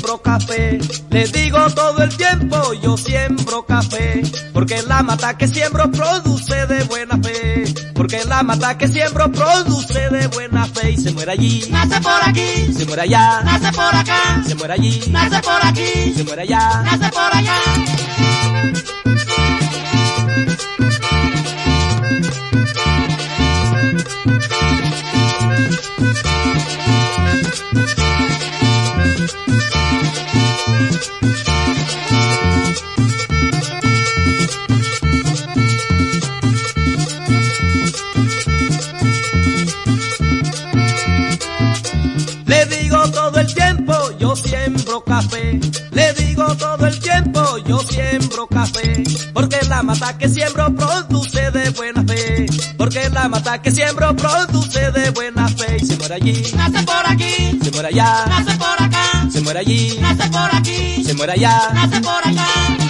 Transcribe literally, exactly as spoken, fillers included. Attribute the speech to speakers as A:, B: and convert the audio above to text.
A: siembro café. Le digo todo el tiempo, yo siembro café. Porque la mata que siembro produce de buena fe. Porque la mata que siembro produce de buena fe. Y se muere allí,
B: nace por aquí,
A: se muere allá,
B: nace por acá,
A: se muere allí,
B: nace por aquí,
A: se muere allá.
B: nace por allá.
A: Le digo todo el tiempo, yo siembro café. Le digo todo el tiempo, yo siembro café. Porque la mata que siembro produce de buena fe. Porque la mata que siembro produce de buena fe. Y se muere allí,
B: Nace por aquí,
A: se muere allá,
B: nace por acá,
A: se muere allí,
B: nace por aquí,
A: se muere allá.
B: nace por allá.